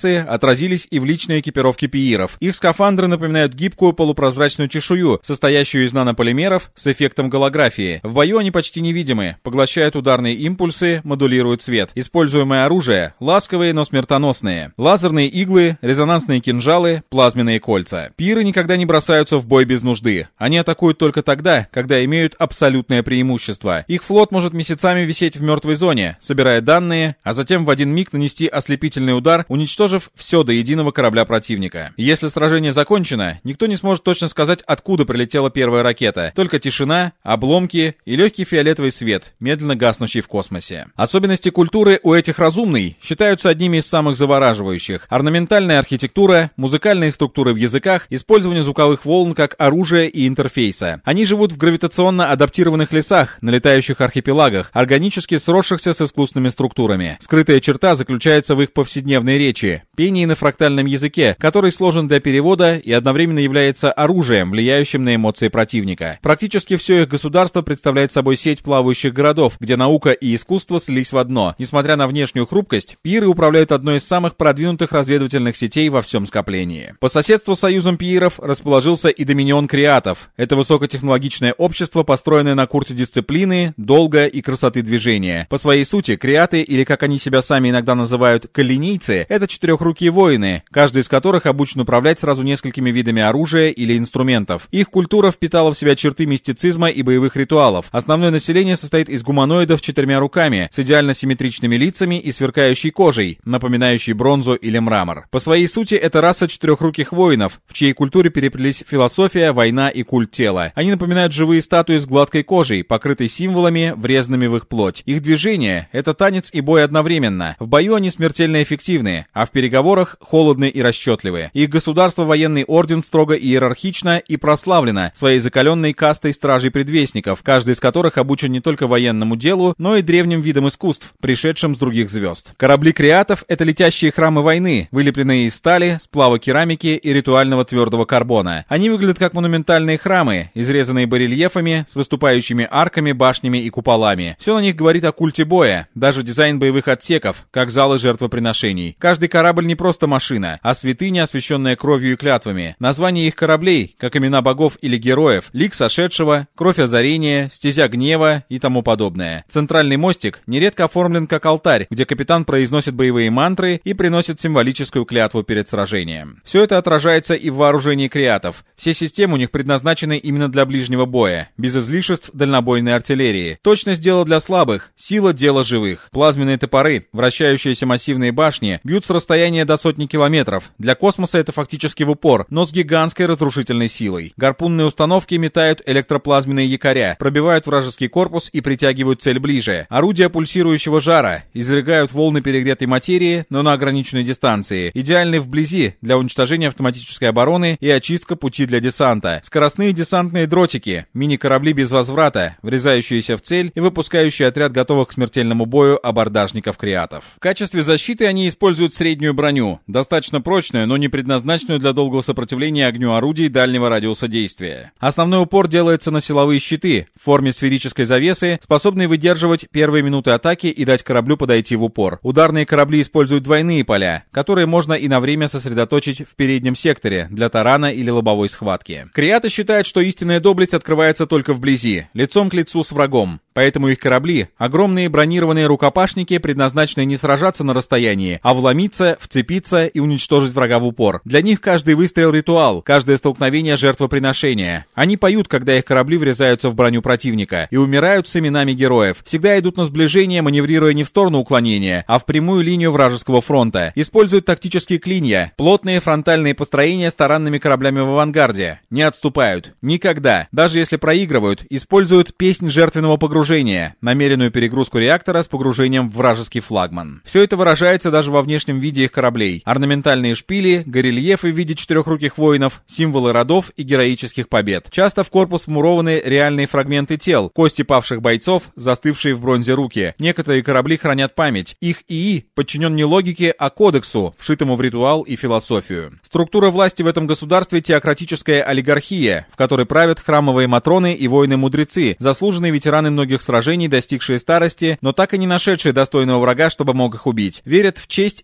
расы отразились и в личной экипировке пииров. Их скафандры напоминают гибкую полупрозрачную чешую, состоящую из нанополимеров с эффектом голографии. В бою они почти невидимы, поглощают ударные импульсы, модулируют свет. Используемое оружие — ласковые, но смертоносные. Лазерные иглы, резонансные кинжалы, плазменные кольца. Пииры никогда не бросаются в бой без нужды. Они атакуют только тогда, когда имеют абсолютное преимущество. Их флот может месяцами висеть в мертвой зоне, собирая данные, а затем в один миг нанести ослепительный удар, уничтожив все до единого корабля противника. Если сражение закончено, никто не сможет точно сказать, откуда прилетела первая ракета. Только тишина, обломки и легкий фиолетовый свет, медленно гаснущий в космосе. Особенности культуры у этих разумный считаются одними из самых завораживающих. Орнаментальная архитектура, музыкальные структуры в языках, использование звуковых волн как оружия и интерфейса. Они живут в гравитационно адаптированных лесах, на летающих архипелагах, органически сросшихся с искусственными структурами. Скрытая черта заключается в их повседневной речи, пении на фрактальном языке, который сложен для перевода и одновременно является оружием, влияющим на эмоции противника. Практически все их государство представляет собой сеть плавающих городов, где наука и искусство слились в одно. Несмотря на внешнюю хрупкость, пииры управляют одной из самых продвинутых разведывательных сетей во всем скоплении. По соседству с союзом пииров расположился и доминион креатов. Это высокотехнологичное общество, построенное на курсе дисциплины, долга и красоты движения. По своей сути, креаты, или как они себя сами иногда называют, калинийцы, это четырехрукие воины, каждый из которых обучен управлять сразу несколькими видами оружия или инструментов. Их культура впитала в себя черты мистицизма и боевых ритуалов. Основное население состоит из гуманоидов с четырьмя руками, с идеально симметричными лицами и сверкающей кожей, напоминающей бронзу или мрамор. По своей сути, это раса четырехруких воинов, в чьей культуре переплелись философия, война и культ тела. Они напоминают живые статуи с гладкой кожей, покрытой символами, врезанными в их плоть. Их движение — это танец и бой одновременно. В бою они смертельно эффективны, а в переговорах холодны и расчетливы. Их государство военный орден строго иерархично и прославлено своей закаленной кастой стражей-предвестников, каждый из которых обучен не только военному делу, но и древним видам искусств, пришедшим с других звезд. Корабли креатов — это летящие храмы войны, вылепленные из стали, сплава керамики и ритуального твердого карбона. Они выглядят как монументальные храмы, изрезанные барельефами, с выступающими арками, башнями и куполами. Все на них говорит о культе боя, даже дизайн боевых отсеков, как залы жертвоприношений. Каждый корабль не просто машина, а святыня, освященная кровью и клятвами. Названия их кораблей, как имена богов или героев, лик сошедшего, кровь озарения, стезя гнева и тому подобное. Центральный мостик нередко оформлен как алтарь, где капитан произносит боевые мантры и приносит символическую клятву перед сражением. Все это отражается и в вооружении креатов. Все системы у них предназначены именно для ближнего боя, без излишеств дальнобойной артиллерии. Точность — дело для слабых, сила — дело живых. Плазменные топоры, вращающиеся массивные башни, бьют с расстояния до сотни километров. Для космоса это фактически в упор, но с гигантской разрушительной силой. Гарпунные установки метают электроплазменные якоря, пробивают вражеский корпус и притягивают цель ближе. Орудия пульсирующего жара изрыгают волны перегретой материи, но на ограниченной дистанции. Идеальны вблизи для уничтожения автоматической обороны и очистка пути для десанта. Скоростные десантные дротики, мини-корабли без возврата, врезающиеся в цель и выпускающие отряд готовых к смертельному бою абордажников-креатов. В качестве защиты они используют среднюю броню, достаточно прочную, но не предназначенную для долгого сопротивления огню орудий дальнего радиуса действия. Основной упор делается на силовые щиты в форме сферической завесы, способные выдерживать первые минуты атаки и дать кораблю подойти в упор. Ударные корабли используют двойные поля, которые можно и на время сосредоточить в переднем секторе для тарана или лобовой схватки. Креаты считают, что истинная доблесть открывается только вблизи, лицом к лицу с врагом. Поэтому их корабли — огромные бронированные рукопашники, предназначенные не сражаться на расстоянии, а вломиться, вцепиться и уничтожить врага в упор. Для них каждый выстрел — ритуал, каждое столкновение — жертвоприношение. Они поют, когда их корабли врезаются в броню противника, и умирают с именами героев. Всегда идут на сближение, маневрируя не в сторону уклонения, а в прямую линию вражеского фронта. Используют тактические клинья, плотные фронтальные построения с таранными кораблями в авангарде. Не отступают. Никогда. Даже если проигрывают, используют песнь жертвенного погружения, намеренную перегрузку реактора с погружением в вражеский флагман. Все это выражается даже во внешнем виде их кораблей. Орнаментальные шпили, горельефы в виде четырехруких воинов, символы родов и героических побед. Часто в корпус вмурованы реальные фрагменты тел, кости павших бойцов, застывшие в бронзе руки. Некоторые корабли хранят память. Их ИИ подчинен не логике, а кодексу, вшитому в ритуал и философию. Структура власти в этом государстве — теократическая олигархия, в которой правят храмовые матроны и воины-мудрецы, заслуженные ветераны многих сражений, достигшие старости, но так и не нашедшие достойного врага, чтобы мог их убить. Верят в честь и верность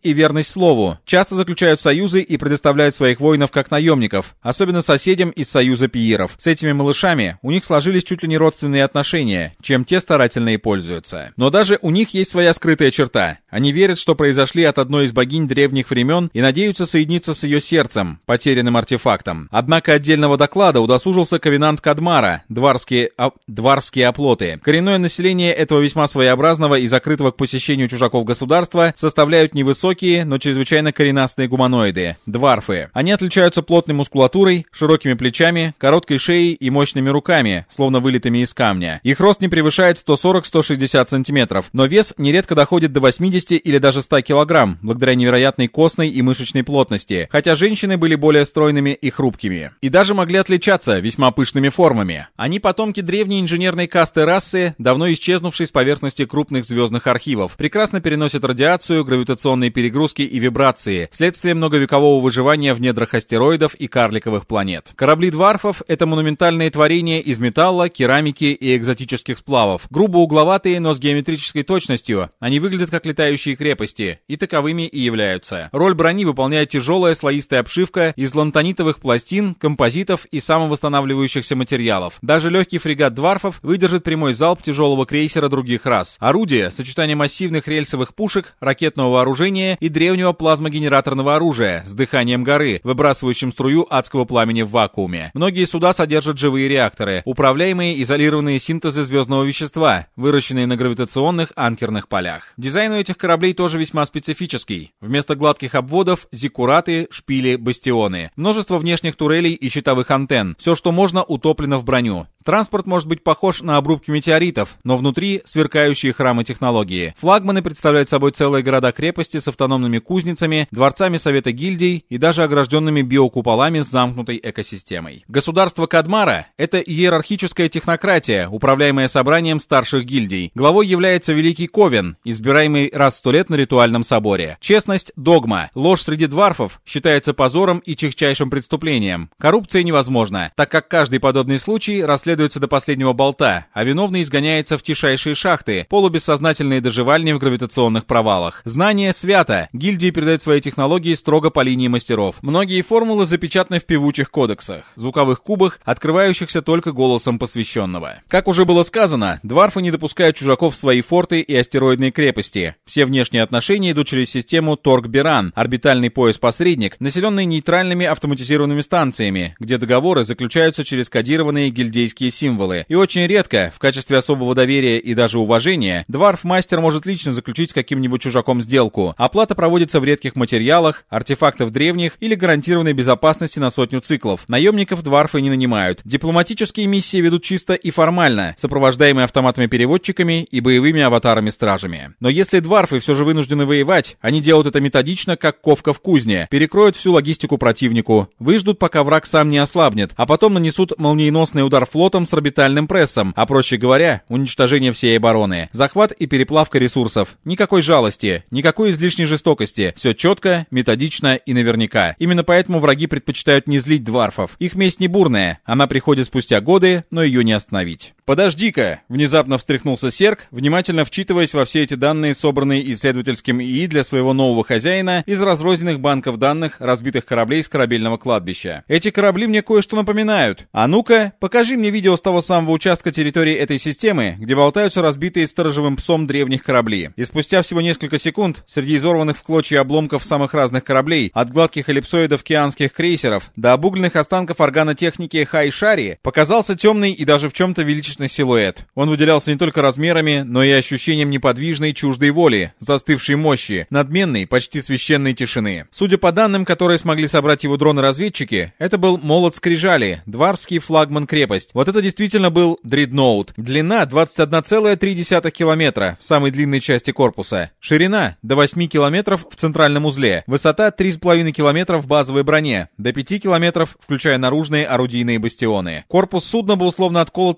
слову, часто заключают союзы и предоставляют своих воинов как наемников, особенно соседям из союза пииров. С этими малышами у них сложились чуть ли не родственные отношения, чем те старательно и пользуются. Но даже у них есть своя скрытая черта. Они верят, что произошли от одной из богинь древних времен и надеются соединиться с ее сердцем, потерянным артефактом. Однако отдельного доклада удосужился ковенант Кадмара, дварские, а, дварвские оплоты. Коренное население этого весьма своеобразного и закрытого к посещению чужаков государства составляют невысокие, но чрезвычайно коренастые гуманоиды – дварфы. Они отличаются плотной мускулатурой, широкими плечами, короткой шеей и мощными руками, словно вылитыми из камня. Их рост не превышает сто сорок - сто шестьдесят сантиметров, но вес нередко доходит до восьмидесяти или даже ста килограмм, благодаря невероятной костной и мышечной плотности, хотя женщины были более стройными и хрупкими. И даже могли отличаться весьма пышными формами. Они потомки древней инженерной касты расы, давно исчезнувшей с поверхности крупных звездных архивов, прекрасно переносят радиацию, гравитационные перегрузки и вибрации, следствие многовекового выживания в недрах астероидов и карликовых планет. Корабли дварфов — это монументальные творения из металла, керамики и экзотических сплавов. Грубо угловатые, но с геометрической точностью, они выглядят как летающие крепости, и таковыми и являются. Роль брони выполняет тяжелая слоистая обшивка из лантонитовых пластин, композитов и самовосстанавливающихся материалов. Даже легкий фрегат дварфов выдержит прямой залп тяжелого крейсера других рас. Орудие — сочетание массивных рельсовых пушек, ракетного вооружения и древнего плазмогенераторного оружия с дыханием горы, выбрасывающим струю адского пламени в вакууме. Многие суда содержат живые реакторы, управляемые изолированные синтезы звездного вещества, выращенные на гравитационных анкерных полях. Дизайн у этих кораблей тоже весьма специфический. Вместо гладких обводов — зиккураты, шпили, бастионы. Множество внешних турелей и щитовых антенн. Все, что можно, утоплено в броню. Транспорт может быть похож на обрубки метеоритов, но внутри сверкающие храмы технологии. Флагманы представляют собой целые города-крепости с автономными кузницами, дворцами совета гильдий и даже огражденными биокуполами с замкнутой экосистемой. Государство Кадмара — это иерархическая технократия, управляемая собранием старших гильдий. Главой является Великий Ковен, избираемый раз в сто лет на ритуальном соборе. Честность — догма. Ложь среди дварфов считается позором и чехчайшим преступлением. Коррупция невозможна, так как каждый подобный случай расследуется до последнего болта, а виновный изгоняется в тишайшие шахты, полубессознательные доживальни в гравитационных провалах. Знание свято. Гильдии передают свои технологии строго по линии мастеров. Многие формулы запечатаны в певучих кодексах, звуковых кубах, открывающихся только голосом посвященного. Как уже было сказано, дварфы не допускают чужаков в свои форты и астероидные крепости. Все внешние отношения идут через систему Торг-Беран, орбитальный пояс-посредник, населенный нейтральными автоматизированными станциями, где договоры заключаются через кодированные гильдейские символы. И очень редко, в качестве особого доверия и даже уважения, дварф-мастер может лично заключить с каким-нибудь чужаком сделку. Оплата проводится в редких материалах, артефактах древних или гарантированной безопасности на сотню циклов. Наемников дварфы не нанимают. Дипломатические миссии ведут чисто и формально, сопровождаемые автоматами-переводчиками и боевыми аватарами-стражами. Но если дварфы все же вынуждены воевать, они делают это методично, как ковка в кузне, перекроют всю логистику противнику, выждут, пока враг сам не ослабнет, а потом нанесут молниеносный удар флотом с орбитальным прессом, а проще говоря, уничтожение всей обороны, захват и переплавка ресурсов. Никакой жалости, никакой излишней жестокости. Все четко, методично и наверняка. Именно поэтому враги предпочитают не злить дварфов. Их месть не бурная, она приходит спустя годы, но ее не остановить. «Подожди-ка!» — внезапно встряхнулся Серк, внимательно вчитываясь во все эти данные, собранные исследовательским ИИ для своего нового хозяина из разрозненных банков данных разбитых кораблей с корабельного кладбища. «Эти корабли мне кое-что напоминают. А ну-ка, покажи мне видео с того самого участка территории этой системы, где болтаются разбитые сторожевым псом древних корабли». И спустя всего несколько секунд, среди изорванных в клочья обломков самых разных кораблей, от гладких эллипсоидов океанских крейсеров до обугленных останков органотехники Хай-Шари, показался темный и даже в чем-то величественный силуэт. Он выделялся не только размерами, но и ощущением неподвижной чуждой воли, застывшей мощи, надменной, почти священной тишины. Судя по данным, которые смогли собрать его дроны-разведчики, это был молот Скрижали, дварфский флагман-крепость. Вот это действительно был дредноут. Длина двадцать одна целая три десятых километра в самой длинной части корпуса. Ширина до восьми километров в центральном узле. Высота три с половиной километров в базовой броне. До пяти километров, включая наружные орудийные бастионы. Корпус судна был словно отколотый обломок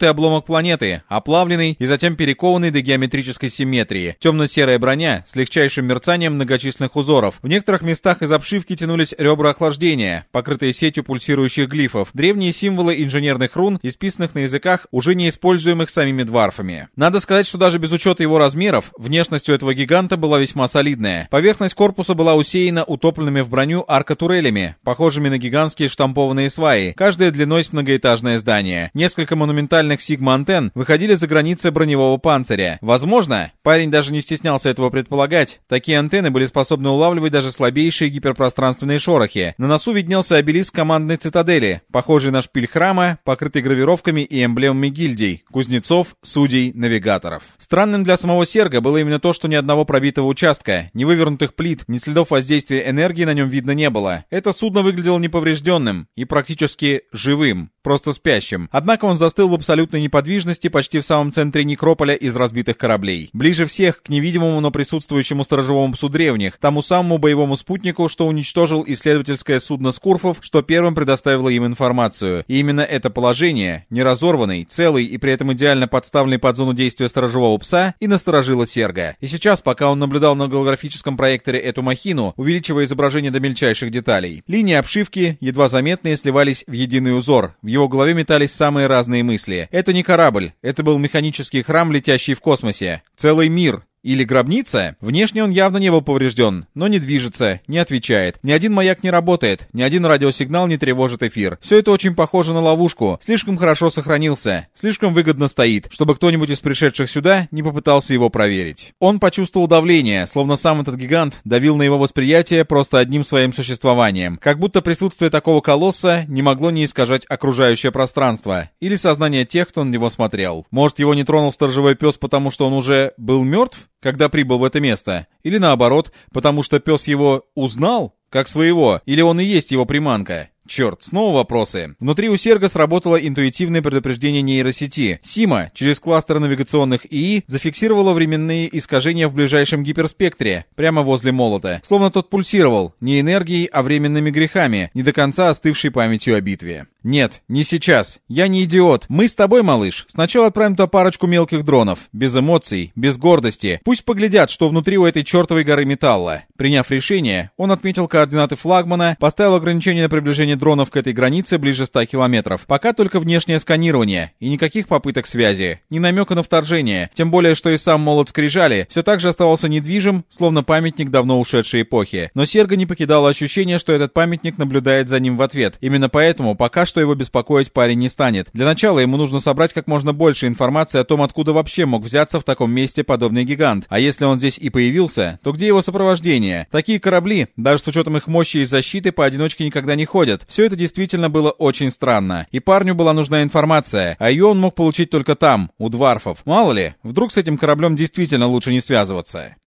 клинок планеты, оплавленный и затем перекованный до геометрической симметрии. Темно-серая броня с легчайшим мерцанием многочисленных узоров. В некоторых местах из обшивки тянулись ребра охлаждения, покрытые сетью пульсирующих глифов, древние символы инженерных рун, исписанных на языках, уже не используемых самими дварфами. Надо сказать, что даже без учета его размеров, внешность у этого гиганта была весьма солидная. Поверхность корпуса была усеяна утопленными в броню аркотурелями, похожими на гигантские штампованные сваи, каждая длиной с многоэтажное здание. Несколько монументальных сигма-антенн выходили за границы броневого панциря. Возможно, парень даже не стеснялся этого предполагать, такие антенны были способны улавливать даже слабейшие гиперпространственные шорохи. На носу виднелся обелиск командной цитадели, похожий на шпиль храма, покрытый гравировками и эмблемами гильдий, кузнецов, судей, навигаторов. Странным для самого Серга было именно то, что ни одного пробитого участка, ни вывернутых плит, ни следов воздействия энергии на нем видно не было. Это судно выглядело неповрежденным и практически живым, просто спящим. Однако он застыл в абсолютной неподвижности почти в самом центре некрополя из разбитых кораблей. Ближе всех к невидимому, но присутствующему сторожевому псу древних, тому самому боевому спутнику, что уничтожил исследовательское судно Скурфов, что первым предоставило им информацию. И именно это положение, неразорванный, целый и при этом идеально подставленный под зону действия сторожевого пса, и насторожило Серга. И сейчас, пока он наблюдал на голографическом проекторе эту махину, увеличивая изображение до мельчайших деталей, линии обшивки, едва заметные, сливались в единый узор. В его голове метались самые разные мысли. Это не корабль, это был механический храм, летящий в космосе. Целый мир. Или гробница? Внешне он явно не был поврежден, но не движется, не отвечает. Ни один маяк не работает, ни один радиосигнал не тревожит эфир. Все это очень похоже на ловушку. Слишком хорошо сохранился, слишком выгодно стоит, чтобы кто-нибудь из пришедших сюда не попытался его проверить. Он почувствовал давление, словно сам этот гигант давил на его восприятие просто одним своим существованием. Как будто присутствие такого колосса не могло не искажать окружающее пространство или сознание тех, кто на него смотрел. Может, его не тронул сторожевой пес, потому что он уже был мертв, когда прибыл в это место? Или наоборот, потому что пес его узнал, как своего? Или он и есть его приманка? Черт, снова вопросы. Внутри у Серга сработало интуитивное предупреждение нейросети. Сима через кластер навигационных ИИ зафиксировала временные искажения в ближайшем гиперспектре, прямо возле молота. Словно тот пульсировал, не энергией, а временными грехами, не до конца остывшей памятью о битве. Нет, не сейчас. Я не идиот. Мы с тобой, малыш. Сначала отправим туда парочку мелких дронов. Без эмоций, без гордости. Пусть поглядят, что внутри у этой чертовой горы металла. Приняв решение, он отметил координаты флагмана, поставил ограничение на приближение дронов к этой границе ближе ста километров. Пока только внешнее сканирование и никаких попыток связи, ни намека на вторжение. Тем более, что и сам молот Скрижали все так же оставался недвижим, словно памятник давно ушедшей эпохи. Но Серга не покидало ощущение, что этот памятник наблюдает за ним в ответ. Именно поэтому пока что его беспокоить парень не станет. Для начала ему нужно собрать как можно больше информации о том, откуда вообще мог взяться в таком месте подобный гигант. А если он здесь и появился, то где его сопровождение? Такие корабли, даже с учетом их мощи и защиты, поодиночке никогда не ходят. Все это действительно было очень странно. И парню была нужна информация, а ее он мог получить только там, у дварфов. Мало ли, вдруг с этим кораблем действительно лучше не связываться.